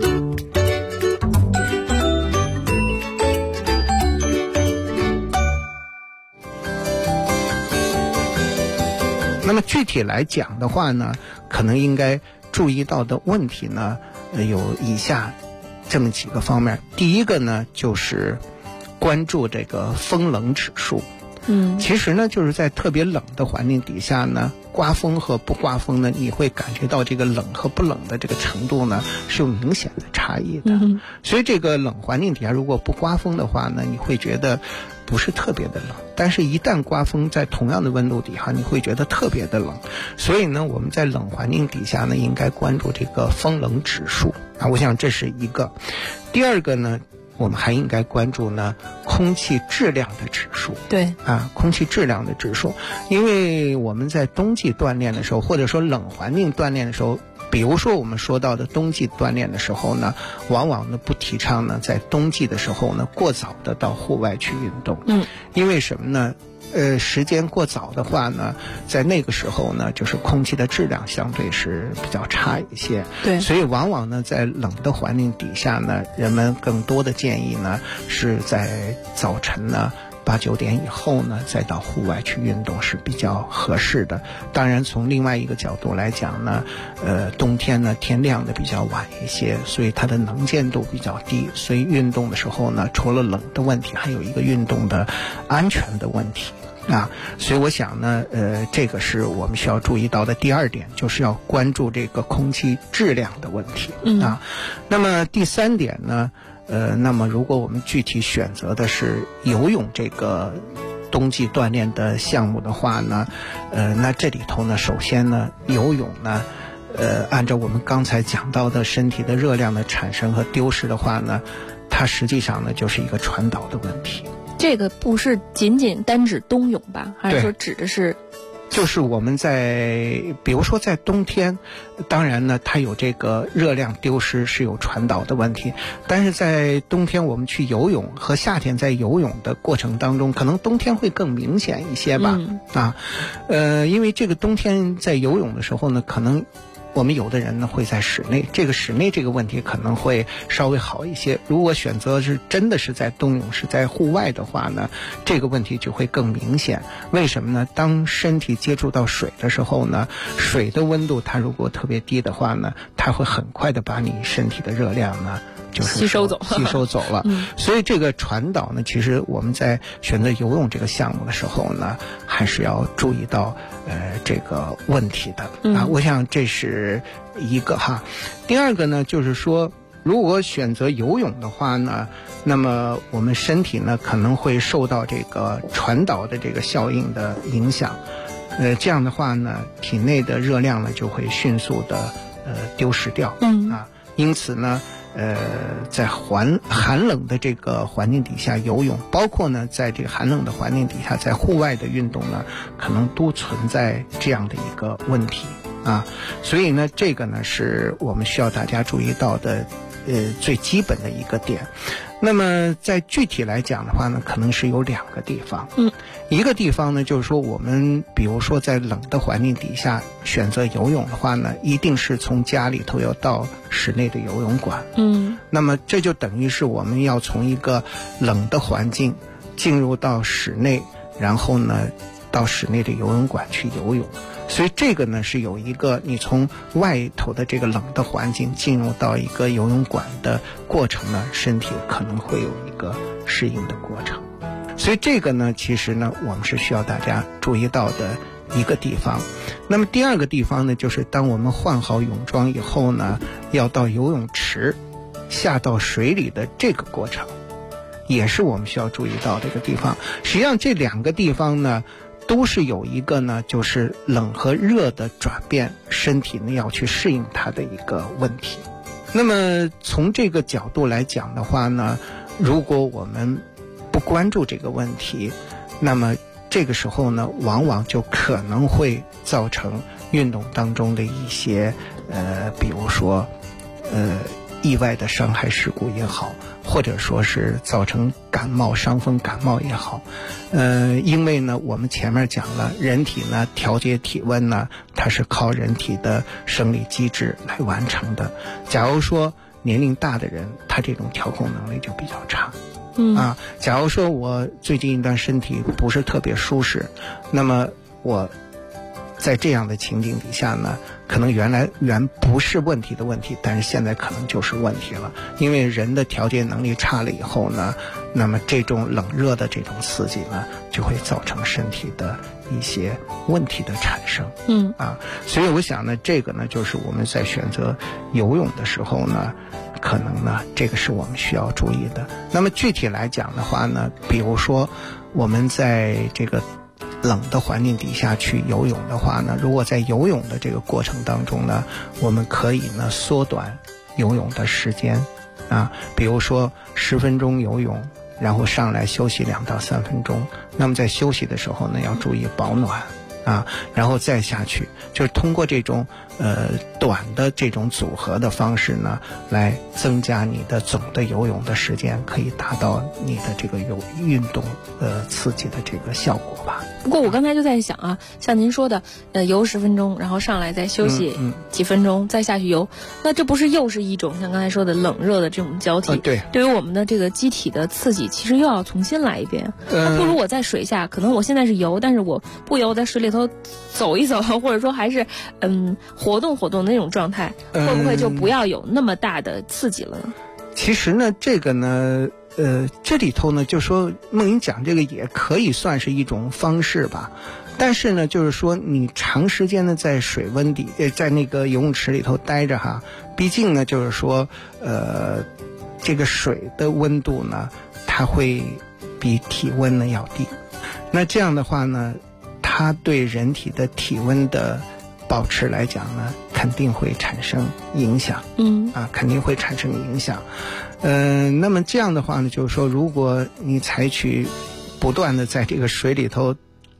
那么具体来讲的话呢，可能应该注意到的问题呢有以下这么几个方面。第一个呢就是关注这个风冷指数。其实呢就是在特别冷的环境底下呢，刮风和不刮风呢，你会感觉到这个冷和不冷的这个程度呢是有明显的差异的。所以这个冷环境底下如果不刮风的话呢，你会觉得不是特别的冷，但是一旦刮风，在同样的温度底下你会觉得特别的冷。所以呢我们在冷环境底下呢应该关注这个风冷指数我想这是一个。第二个呢我们还应该关注呢空气质量的指数。 对空气质量的指数。因为我们在冬季锻炼的时候，或者说冷环境锻炼的时候，比如说我们说到的冬季锻炼的时候呢，往往呢不提倡呢在冬季的时候呢过早的到户外去运动。因为什么呢？时间过早的话呢，在那个时候呢，就是空气的质量相对是比较差一些。 对， 所以往往呢，在冷的环境底下呢，人们更多的建议呢，是在早晨呢8、9点以后呢，再到户外去运动是比较合适的。当然，从另外一个角度来讲呢，冬天呢天亮的比较晚一些，所以它的能见度比较低，所以运动的时候呢，除了冷的问题，还有一个运动的安全的问题。所以我想呢，这个是我们需要注意到的第二点，就是要关注这个空气质量的问题。那么第三点呢，那么如果我们具体选择的是游泳这个冬季锻炼的项目的话呢，那这里头呢，首先呢，游泳呢，按照我们刚才讲到的身体的热量的产生和丢失的话呢，它实际上呢就是一个传导的问题。 这个不是仅仅单指冬泳吧，还是说指的是就是我们比如说在冬天，当然呢它有这个热量丢失是有传导的问题，但是在冬天我们去游泳和夏天在游泳的过程当中，可能冬天会更明显一些吧。因为这个冬天在游泳的时候呢，可能我们有的人呢会在室内，这个室内这个问题可能会稍微好一些。如果选择是真的是在冬泳，是在户外的话呢，这个问题就会更明显。为什么呢？当身体接触到水的时候呢，水的温度它如果特别低的话呢，它会很快的把你身体的热量呢就是吸收走了。 所以这个传导呢，其实我们在选择游泳这个项目的时候呢，还是要注意到这个问题的我想这是一个哈。第二个呢，就是说如果选择游泳的话呢，那么我们身体呢可能会受到这个传导的这个效应的影响，这样的话呢，体内的热量呢就会迅速的丢失掉因此呢在寒冷的这个环境底下游泳，包括呢在这个寒冷的环境底下在户外的运动呢，可能都存在这样的一个问题所以呢这个呢是我们需要大家注意到的最基本的一个点。那么在具体来讲的话呢，可能是有2个地方一个地方呢就是说我们比如说在冷的环境底下选择游泳的话呢，一定是从家里头要到室内的游泳馆那么这就等于是我们要从一个冷的环境进入到室内，然后呢到室内的游泳馆去游泳。所以这个呢是有一个你从外头的这个冷的环境进入到一个游泳馆的过程呢，身体可能会有一个适应的过程。所以这个呢其实呢我们是需要大家注意到的一个地方。那么第2个地方呢，就是当我们换好泳装以后呢，要到游泳池下到水里的这个过程，也是我们需要注意到的一个地方。实际上这2个地方呢都是有一个呢就是冷和热的转变，身体呢要去适应它的一个问题。那么从这个角度来讲的话呢，如果我们不关注这个问题，那么这个时候呢往往就可能会造成运动当中的一些比如说意外的伤害事故也好，或者说是造成感冒伤风感冒也好因为呢我们前面讲了，人体呢调节体温呢它是靠人体的生理机制来完成的。假如说年龄大的人，他这种调控能力就比较差假如说我最近一段身体不是特别舒适，那么我在这样的情景底下呢，可能原不是问题的问题，但是现在可能就是问题了。因为人的调节能力差了以后呢，那么这种冷热的这种刺激呢，就会造成身体的一些问题的产生所以我想呢，这个呢就是我们在选择游泳的时候呢，可能呢这个是我们需要注意的。那么具体来讲的话呢，比如说我们在这个冷的环境底下去游泳的话呢，如果在游泳的这个过程当中呢，我们可以呢缩短游泳的时间比如说10分钟游泳，然后上来休息2到3分钟。那么在休息的时候呢，要注意保暖然后再下去，就是通过这种短的这种组合的方式呢，来增加你的总的游泳的时间，可以达到你的这个运动刺激的这个效果吧。 不过我刚才就在想像您说的游10分钟，然后上来再休息几分钟，再下去游，那这不是又是一种像刚才说的冷热的这种交替对于我们的这个机体的刺激，其实又要重新来一遍那不如我在水下，可能我现在是游，但是我不游，在水里头走一走，或者说还是活动活动的那种状态，会不会就不要有那么大的刺激了呢？ 其实呢这个呢这里头呢就说梦莹讲这个也可以算是一种方式吧。但是呢就是说你长时间的在水温底在那个游泳池里头待着毕竟呢就是说这个水的温度呢它会比体温呢要低，那这样的话呢它对人体的体温的保持来讲呢肯定会产生影响肯定会产生影响那么这样的话呢就是说如果你采取不断的在这个水里头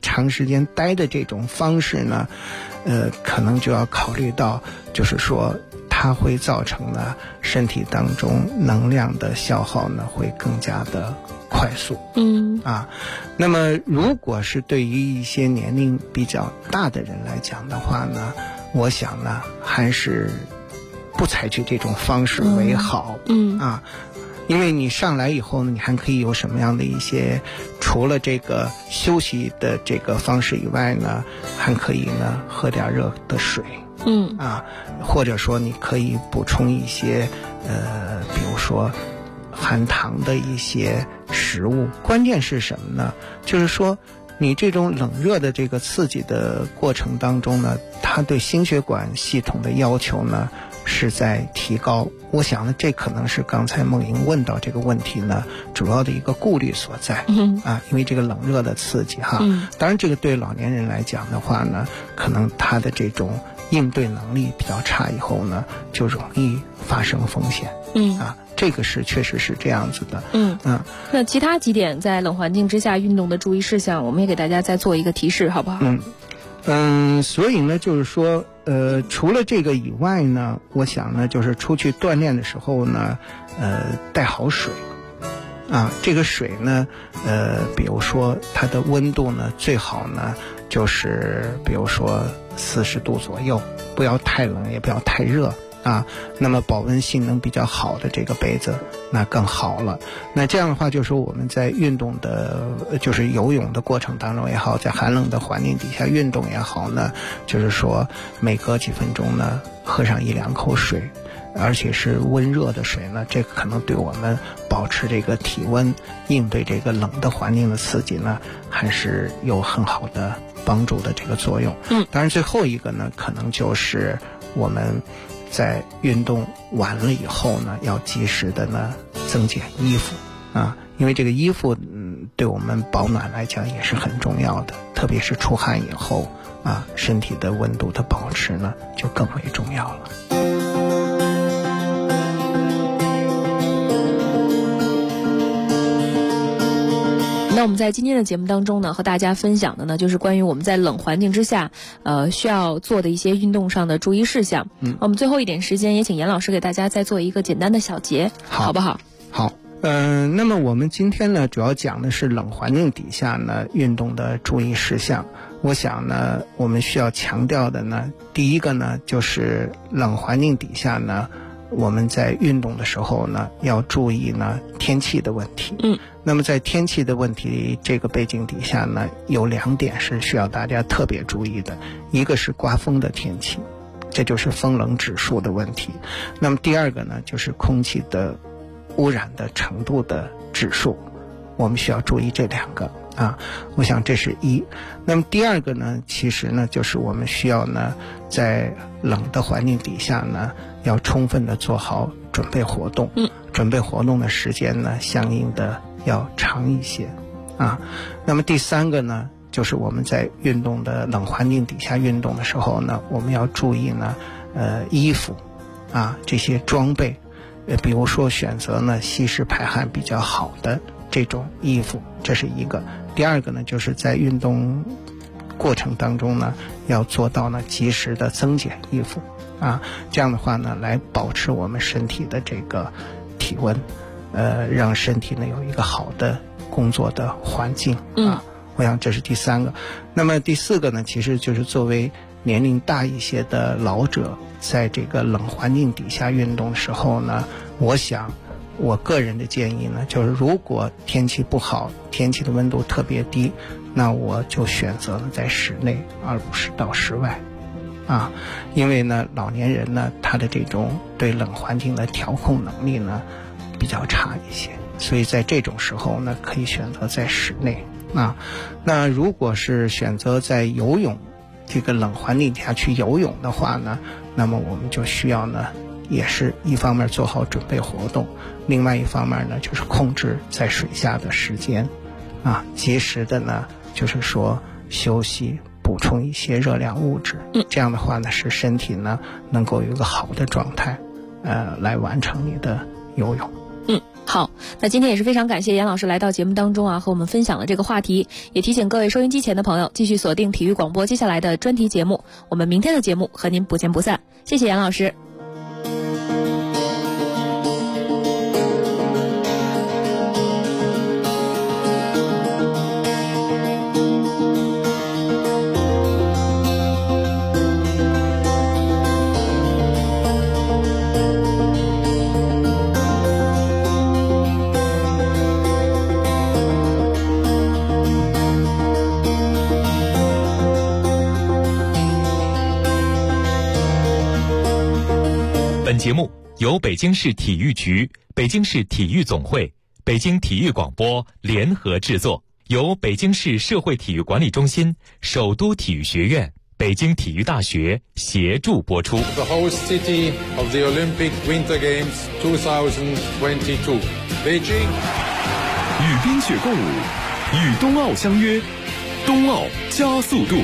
长时间待的这种方式呢，可能就要考虑到，就是说它会造成呢身体当中能量的消耗呢会更加的快速。那么如果是对于一些年龄比较大的人来讲的话呢，我想呢还是不采取这种方式为好。因为你上来以后呢，你还可以有什么样的一些，除了这个休息的这个方式以外呢，还可以呢喝点热的水。或者说你可以补充一些比如说含糖的一些食物。关键是什么呢？就是说你这种冷热的这个刺激的过程当中呢，它对心血管系统的要求呢是在提高。我想呢，这可能是刚才梦莹问到这个问题呢主要的一个顾虑所在。因为这个冷热的刺激当然这个对老年人来讲的话呢，可能他的这种应对能力比较差，以后呢就容易发生风险。这个是确实是这样子的。 那其他几点在冷环境之下运动的注意事项，我们也给大家再做一个提示，好不好？ 所以呢就是说除了这个以外呢，我想呢就是出去锻炼的时候呢带好水。这个水呢比如说它的温度呢最好呢就是比如说40度左右，不要太冷也不要太热。那么保温性能比较好的这个杯子那更好了。那这样的话就是说我们在运动的就是游泳的过程当中也好，在寒冷的环境底下运动也好呢，就是说每隔几分钟呢喝上1-2口水，而且是温热的水呢，这个可能对我们保持这个体温，应对这个冷的环境的刺激呢还是有很好的帮助的这个作用。当然最后一个呢可能就是我们在运动完了以后呢，要及时的呢增减衣服因为这个衣服对我们保暖来讲也是很重要的，特别是出汗以后身体的温度的保持呢就更为重要了。 那我们在今天的节目当中呢，和大家分享的呢，就是关于我们在冷环境之下，需要做的一些运动上的注意事项。我们最后一点时间，也请严老师给大家再做一个简单的小结，好不好？ 好。那么我们今天呢，主要讲的是冷环境底下呢运动的注意事项。我想呢，我们需要强调的呢，第一个呢，就是冷环境底下呢，我们在运动的时候呢，要注意呢天气的问题。那么在天气的问题这个背景底下呢，有2点是需要大家特别注意的。一个是刮风的天气，这就是风冷指数的问题。那么第二个呢，就是空气的污染的程度的指数，我们需要注意这2个我想这是一。那么第二个呢，其实呢就是我们需要呢在冷的环境底下呢，要充分的做好准备活动。准备活动的时间呢相应的要长一些那么第3个呢，就是我们在运动的冷环境底下运动的时候呢，我们要注意呢衣服这些装备，比如说选择呢吸湿排汗比较好的这种衣服，这是一个。第二个呢，就是在运动过程当中呢，要做到呢及时的增减衣服这样的话呢，来保持我们身体的这个体温，让身体呢有一个好的工作的环境我想这是第3个。那么第4个呢，其实就是作为年龄大一些的老者，在这个冷环境底下运动的时候呢，我想我个人的建议呢，就是如果天气不好，天气的温度特别低，那我就选择呢在室内，而不是到室外因为呢老年人呢他的这种对冷环境的调控能力呢比较差一些，所以在这种时候呢可以选择在室内那如果是选择在游泳这个冷环境下去游泳的话呢，那么我们就需要呢也是一方面做好准备活动，另外一方面呢就是控制在水下的时间及时的呢就是说休息，补充一些热量物质这样的话呢使身体呢能够有一个好的状态来完成你的游泳。 好，那今天也是非常感谢严老师来到节目当中啊，和我们分享了这个话题，也提醒各位收音机前的朋友继续锁定体育广播接下来的专题节目，我们明天的节目和您不见不散。谢谢严老师。 本节目由北京市体育局、北京市体育总会、北京体育广播联合制作，由北京市社会体育管理中心、首都体育学院、北京体育大学协助播出。 The host city of the Olympic Winter Games 2022, Beijing. 与冰雪共舞，与冬奥相约，冬奥加速度。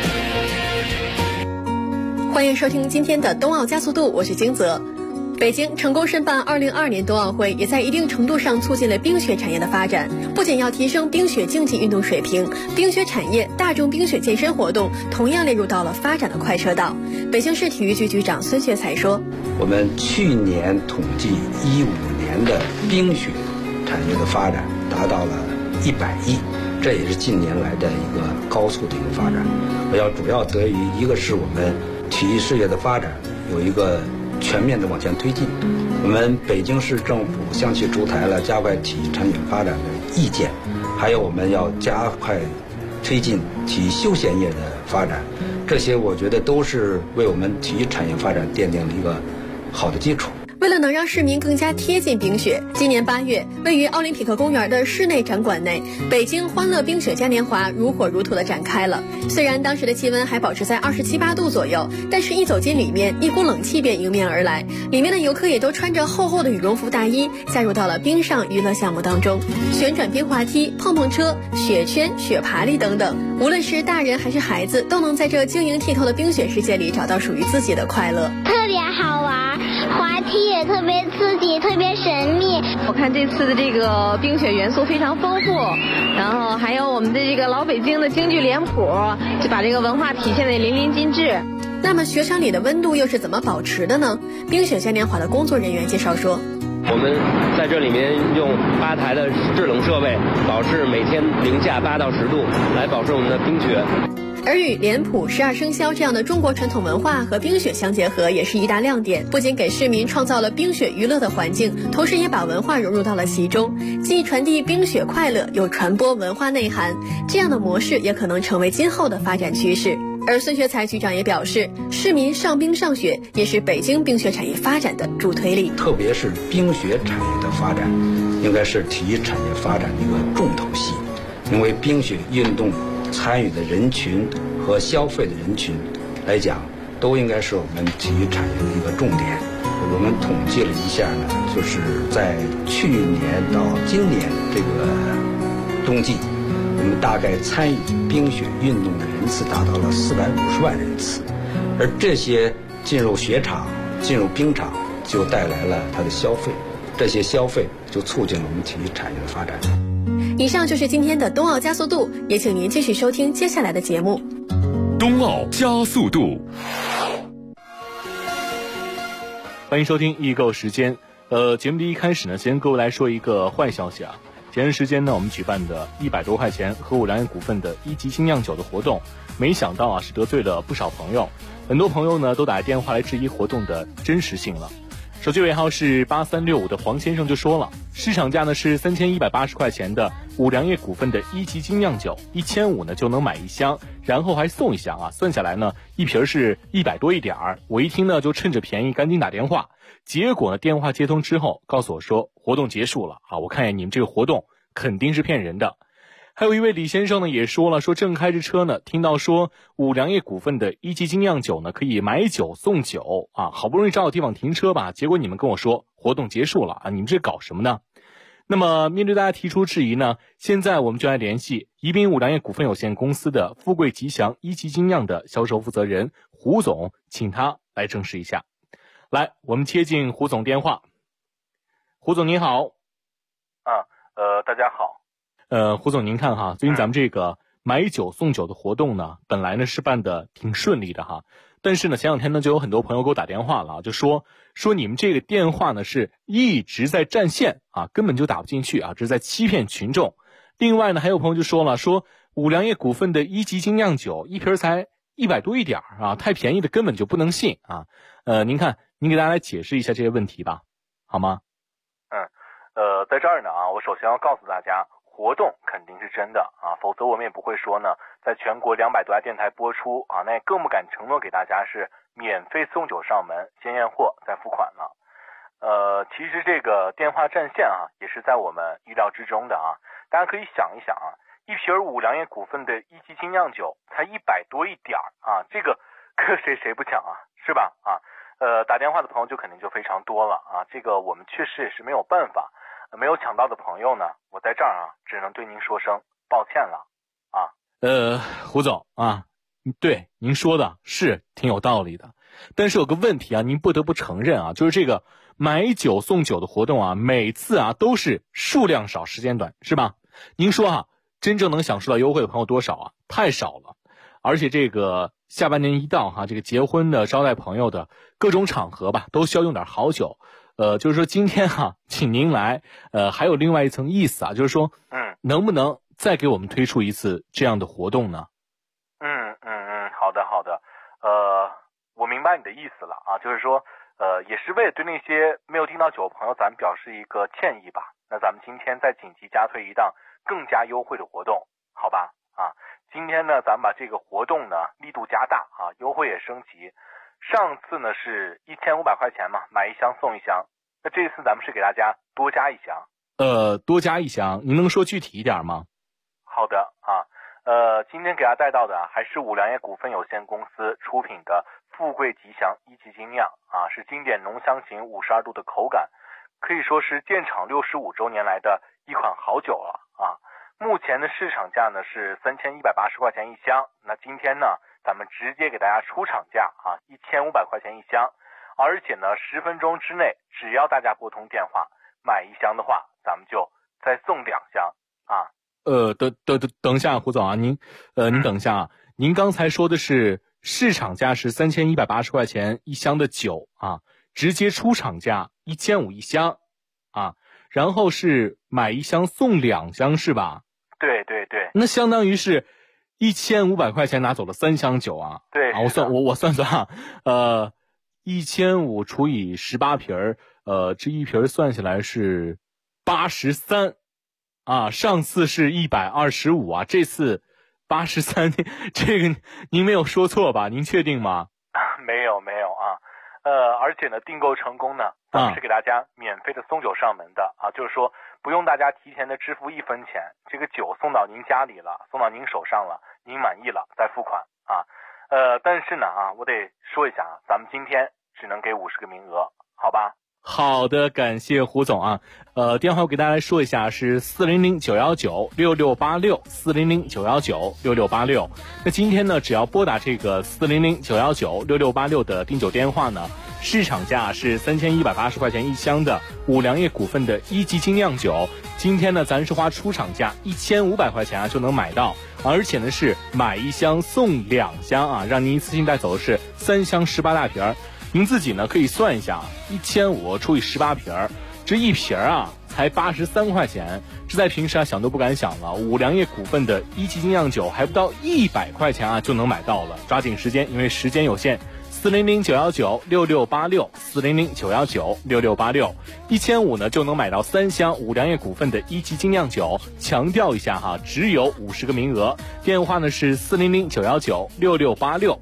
欢迎收听今天的冬奥加速度，我是金泽。北京成功申办2022年冬奥会，也在一定程度上促进了冰雪产业的发展。不仅要提升冰雪竞技运动水平，冰雪产业、大众冰雪健身活动同样列入到了发展的快车道。北京市体育局局长孙学才说：“ 我们去年统计15年的冰雪产业的发展达到了100亿，这也是近年来的一个高速的一个发展。主要得益于一个是我们体育事业的发展有一个全面的往前推进，我们北京市政府向其出台了加快体育产业发展的意见，还有我们要加快推进体育休闲业的发展，这些我觉得都是为我们体育产业发展奠定了一个好的基础。” 为了能让市民更加贴近冰雪，今年8月，位于奥林匹克公园的室内展馆内，北京欢乐冰雪嘉年华如火如荼地展开了。虽然当时的气温还保持在27、8度左右，但是一走进里面，一股冷气便迎面而来。里面的游客也都穿着厚厚的羽绒服大衣，加入到了冰上娱乐项目当中，旋转冰滑梯、碰碰车、雪圈、雪爬犁等等。无论是大人还是孩子，都能在这晶莹剔透的冰雪世界里找到属于自己的快乐。 特别好玩，滑梯也特别刺激，特别神秘。 我看这次的这个冰雪元素非常丰富，然后还有我们的这个老北京的京剧脸谱，就把这个文化体现得淋漓尽致。 那么雪场里的温度又是怎么保持的呢？冰雪嘉年华的工作人员介绍说， 我们在这里面用8台的制冷设备，保持每天零下8到10度，来保持我们的冰雪。 而与脸谱、12生肖这样的中国传统文化和冰雪相结合，也是一大亮点。不仅给市民创造了冰雪娱乐的环境，同时也把文化融入到了其中，既传递冰雪快乐，又传播文化内涵。这样的模式也可能成为今后的发展趋势。而孙学才局长也表示，市民上冰上雪也是北京冰雪产业发展的助推力。 特别是冰雪产业的发展，应该是体育产业发展的一个重头戏，因为冰雪运动参与的人群和消费的人群来讲，都应该是我们体育产业的一个重点。我们统计了一下呢，就是在去年到今年这个冬季，我们大概参与冰雪运动的人次达到了450万人次，而这些进入雪场、进入冰场，就带来了它的消费，这些消费就促进了我们体育产业的发展。 以上就是今天的冬奥加速度，也请您继续收听接下来的节目。 冬奥加速度， 欢迎收听易购时间。节目的一开始呢，先跟各位来说一个坏消息啊。前段时间呢，我们举办的100多块钱和五粮液股份的1级精酿酒的活动，没想到啊是得罪了不少朋友，很多朋友呢都打电话来质疑活动的真实性了。手机尾号是8365的黄先生就说了，市场价呢是3180块钱的五粮液股份的1级精酿酒，1500呢就能买1箱，然后还送1箱啊，算下来呢一瓶是100多一点儿。我一听呢就趁着便宜赶紧打电话，结果呢电话接通之后告诉我说活动结束了啊，我看见你们这个活动肯定是骗人的。还有一位李先生呢也说了，说正开着车呢，听到说五粮液股份的1级精酿酒呢可以买酒送酒啊，好不容易找到地方停车吧，结果你们跟我说活动结束了啊，你们这搞什么呢？那么面对大家提出质疑呢，现在我们就来联系宜宾五粮液股份有限公司的富贵吉祥1级精酿的销售负责人胡总，请他来证实一下。来，我们接进胡总电话。胡胡总您好。 大家好。 胡总您看哈，最近咱们这个买酒送酒的活动呢，本来呢是办的挺顺利的哈，但是呢前两天呢就有很多朋友给我打电话了，就说你们这个电话呢是一直在占线啊，根本就打不进去啊，这是在欺骗群众。另外呢还有朋友就说了，说五粮液股份的一级精酿酒一瓶才100多一点啊，太便宜的根本就不能信啊。您看您给大家来解释一下这些问题吧，好吗？ 在这儿呢我首先要告诉大家，活动肯定是真的啊，否则我们也不会说呢，在全国200多家电台播出啊，那也更不敢承诺给大家是免费送酒上门，先验货再付款了。其实这个电话占线也是在我们意料之中的啊。大家可以想一想一瓶五粮液股份的一级精酿酒才100多一点啊，这个可谁不抢是吧打电话的朋友就肯定就非常多了这个我们确实也是没有办法。没有抢到的朋友呢，我在这儿只能对您说声抱歉了胡总对您说的是挺有道理的，但是有个问题您不得不承认就是这个买酒送酒的活动每次都是数量少时间短，是吧？您说真正能享受到优惠的朋友多少太少了。而且这个下半年一到这个结婚的招待朋友的各种场合吧，都需要用点好酒。就是说今天请您来还有另外一层意思就是说能不能再给我们推出一次这样的活动呢？ 好的我明白你的意思了就是说也是为了对那些没有订到酒的朋友咱们表示一个歉意吧。那咱们今天再紧急加推一档更加优惠的活动，好吧今天呢咱们把这个活动呢力度加大优惠也升级。上次呢是1500块钱嘛，买一箱送一箱，那这次咱们是给大家多加一箱。 多加一箱，您能说具体一点吗？ 好的今天给大家带到的还是五粮液股份有限公司出品的富贵吉祥一级精酿是经典浓香型52度的口感，可以说是建厂65周年来的一款好酒了目前的市场价呢是3180块钱一箱，那今天呢咱们直接给大家出厂价1500块钱一箱，而且呢10分钟之内只要大家拨通电话买一箱的话，咱们就再送2箱等一下胡总您等一下您刚才说的是市场价是3180块钱一箱的酒直接出厂价1500一箱然后是买一箱送2箱是吧？ 对， 那相当于是1500块钱拿走了3箱酒对我算1500除以18瓶这一瓶算下来是83上次是125这次83，这个您没有说错吧？您确定吗？ 没有而且呢订购成功呢咱们是给大家免费的送酒上门的就是说不用大家提前的支付1分钱，这个酒送到您家里了，送到您手上了，您满意了再付款但是呢我得说一下咱们今天只能给50个名额，好吧？ 好的，感谢胡总电话我给大家来说一下是400-919-6686 400-919-6686。那今天呢只要拨打这个400-919-6686的订酒电话呢，市场价是3180块钱一箱的五粮液股份的一级精酿酒，今天呢咱是花出厂价1500块钱就能买到，而且呢是买一箱送2箱让您一次性带走的是3箱18大瓶。您自己呢可以算一下1500除以18瓶，这一瓶才83块钱，这在平时想都不敢想了。五粮液股份的一级精酿酒还不到100块钱就能买到了，抓紧时间，因为时间有限。400-919-6686 400-919-6686 1500呢就能买到3箱五粮液股份的一级精酿酒，强调一下只有50个名额，电话呢是400-919-6686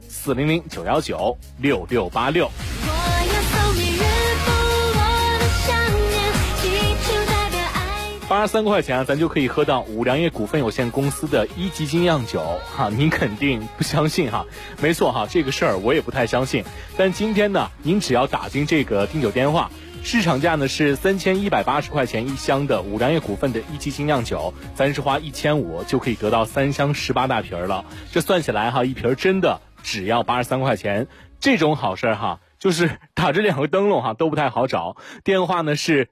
400-919-6686。83块钱咱就可以喝到五粮液股份有限公司的一级精酿酒您肯定不相信没错这个事儿我也不太相信，但今天呢您只要打进这个订酒电话，市场价呢是3180块钱一箱的五粮液股份的一级精酿酒，咱是花1500就可以得到3箱18大瓶了，这算起来一瓶真的只要83块钱，这种好事就是打这2个灯笼都不太好找。电话呢是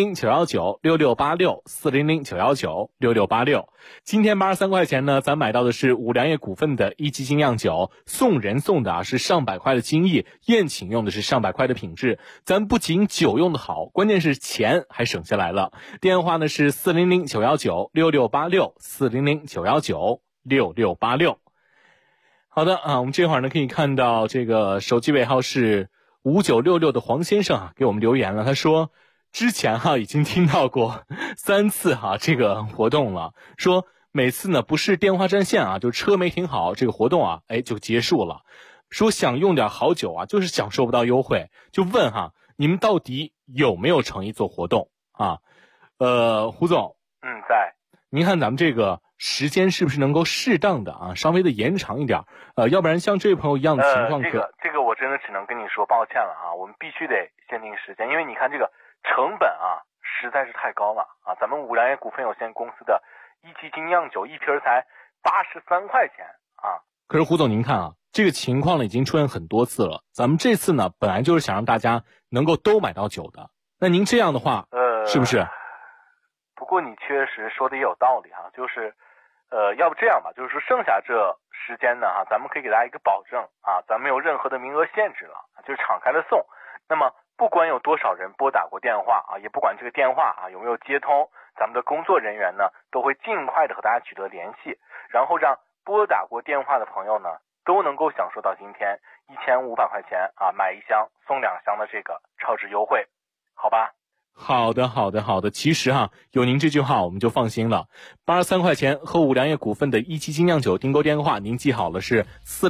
400-919-6686，400-919-6686。今天83块钱呢，咱买到的是五粮液股份的一级精酿酒，送人送的是上百块的精益，宴请用的是上百块的品质。咱不仅酒用的好，关键是钱还省下来了。电话呢是400-919-6686，400-919-6686。好的我们这会儿呢可以看到这个手机尾号是5966的黄先生给我们留言了，他说之前已经听到过3次这个活动了，说每次呢不是电话占线就车没停好，这个活动就结束了，说想用点好酒就是享受不到优惠，就问你们到底有没有诚意做活动胡总在， 您看咱们这个时间是不是能够适当的稍微的延长一点要不然像这位朋友一样的情况这个我真的只能跟你说抱歉了我们必须得限定时间，因为你看这个成本实在是太高了咱们五粮液股份有限公司的一级精酿酒一瓶才83块钱可是胡总您看这个情况呢已经出现很多次了，咱们这次呢本来就是想让大家能够都买到酒的，那您这样的话是不是？ 不过你确实说的也有道理就是要不这样吧，就是说剩下这时间呢咱们可以给大家一个保证咱们没有任何的名额限制了，就是敞开了送。那么不管有多少人拨打过电话也不管这个电话有没有接通，咱们的工作人员呢都会尽快的和大家取得联系，然后让拨打过电话的朋友呢都能够享受到今天1500块钱买1箱送2箱的这个超值优惠，好吧？ 好的，其实有您这句话我们就放心了。83块钱和五粮液股份的一级精酿酒订购电话您记好了，是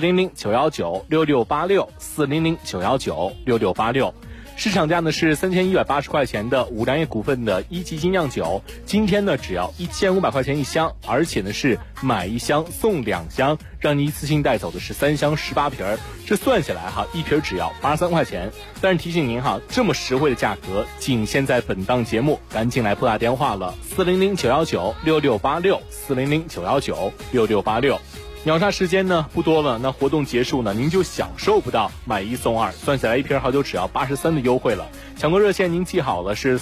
400-919-6686，400-919-6686。市场价呢是3180块钱的五粮液股份的一级精酿酒，今天呢只要1500块钱1箱，而且呢是买1箱送2箱，让你一次性带走的是3箱18瓶，这算下来一瓶只要83块钱。但是提醒您这么实惠的价格仅限在本档节目，赶紧来拨打电话了，400-919-6686，400-919-6686。秒杀时间呢不多了，那活动结束呢您就享受不到买1送2，算下来一瓶好酒只要83的优惠了。抢购热线您记好了，是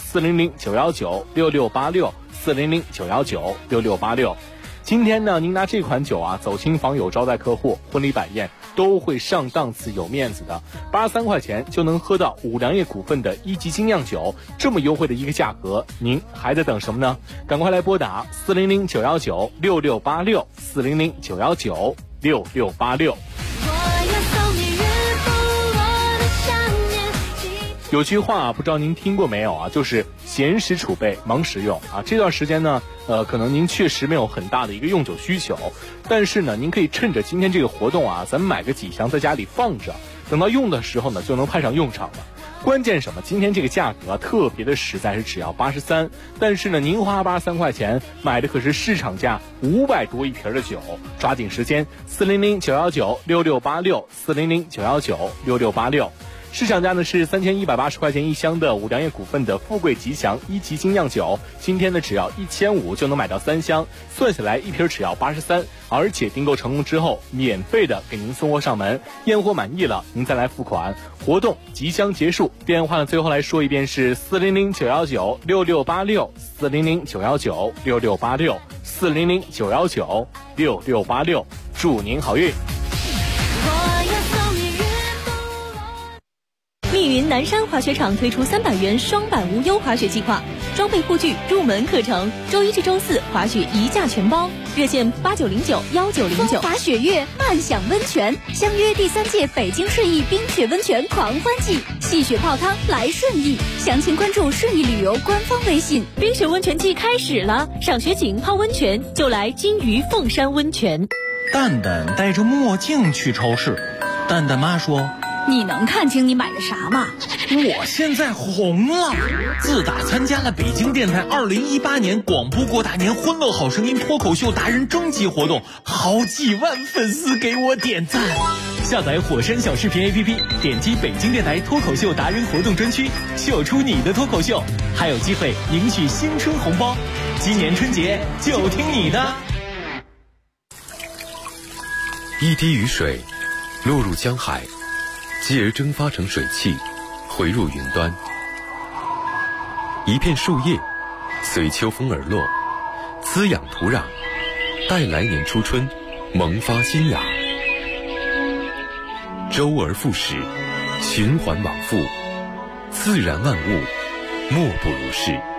400-919-6686，400-919-6686。今天呢您拿这款酒走亲访友招待客户，婚礼摆宴都会上档次有面子的。83块钱就能喝到五粮液股份的一级精酿酒，这么优惠的一个价格，您还在等什么呢？赶快来拨打400-919-6686，400-919-6686。有句话不知道您听过没有就是闲时储备忙时用这段时间呢可能您确实没有很大的一个用酒需求，但是呢您可以趁着今天这个活动咱们买个几箱在家里放着，等到用的时候呢就能派上用场了。关键什么？今天这个价格特别的实在，是只要83，但是呢您花83块钱买的可是市场价500多一瓶的酒，抓紧时间，400-919-6686，400-919-6686。市场价呢是3180块钱1箱的五粮液股份的富贵吉祥一级精酿酒，今天呢只要1500就能买到3箱，算下来一瓶只要83，而且订购成功之后免费的给您送货上门，验货满意了您再来付款。活动即将结束，电话呢最后来说一遍是400-919-6686，400-919-6686，400-919-6686，祝您好运。 密云南山滑雪场推出300元双板无忧滑雪计划，装备护具、入门课程，周1至周4滑雪1价全包，热线8909-1909。 滑雪月慢享温泉，相约第3届北京顺义冰雪温泉狂欢季，戏雪泡汤来顺义，详情关注顺义旅游官方微信。 冰雪温泉季开始了，赏雪景泡温泉就来金鱼凤山温泉。 蛋蛋戴着墨镜去超市，蛋蛋妈说：“ 你能看清你买的啥吗？ 我现在红了！自打参加了北京电台2018年广播过大年欢乐好声音脱口秀达人征集活动，好几万粉丝给我点赞。 下载火山小视频 APP， 点击北京电台脱口秀达人活动专区，秀出你的脱口秀，还有机会赢取新春红包。今年春节就听你的！ 一滴雨水落入江海， 继而蒸发成水汽，回入云端。一片树叶随秋风而落，滋养土壤，待来年初春萌发新芽。周而复始，循环往复，自然万物莫不如是。